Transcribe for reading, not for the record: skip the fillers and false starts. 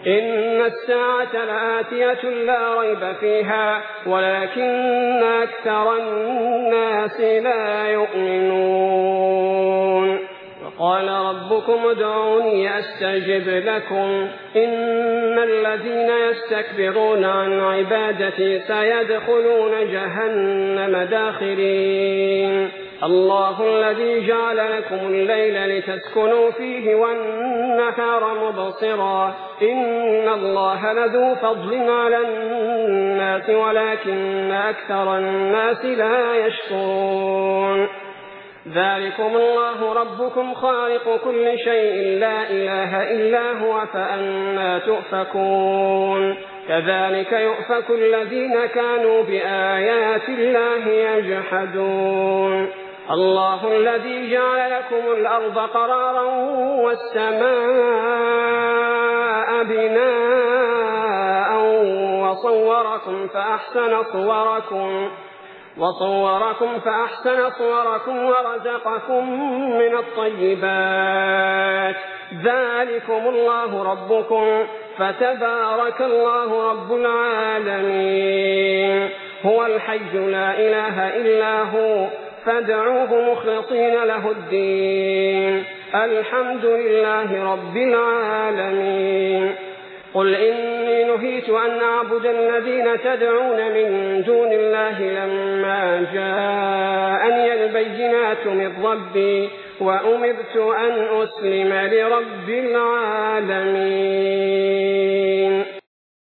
إن الساعة لآتية لا ريب فيها ولكن أكثر الناس لا يؤمنون. وقال ربكم ادعوني أستجب لكم إن الذين يستكبرون عن عبادتي سيدخلون جهنم داخرين. الله الذي جعل لكم الليل لتسكنوا فيه والنهار مبصرا إن الله لذو فضل على الناس ولكن أكثر الناس لا يشكرون. ذلكم الله ربكم خالق كل شيء لا إله إلا هو فأنى تؤفكون. كذلك يؤفك الذين كانوا بآيات الله يجحدون. الله الذي جعل لكم الأرض قرارا والسماء بناء وصوركم فأحسن صوركم ورزقكم من الطيبات. ذلكم الله ربكم فتبارك الله رب العالمين. هو الحي لا إله إلا هو فادعوه مخلصين له الدين. الحمد لله رب العالمين. قل إني نهيت أن أعبد الذين تدعون من دون الله لما جاءني البينات من ربي وأمرت أن أسلم لرب العالمين.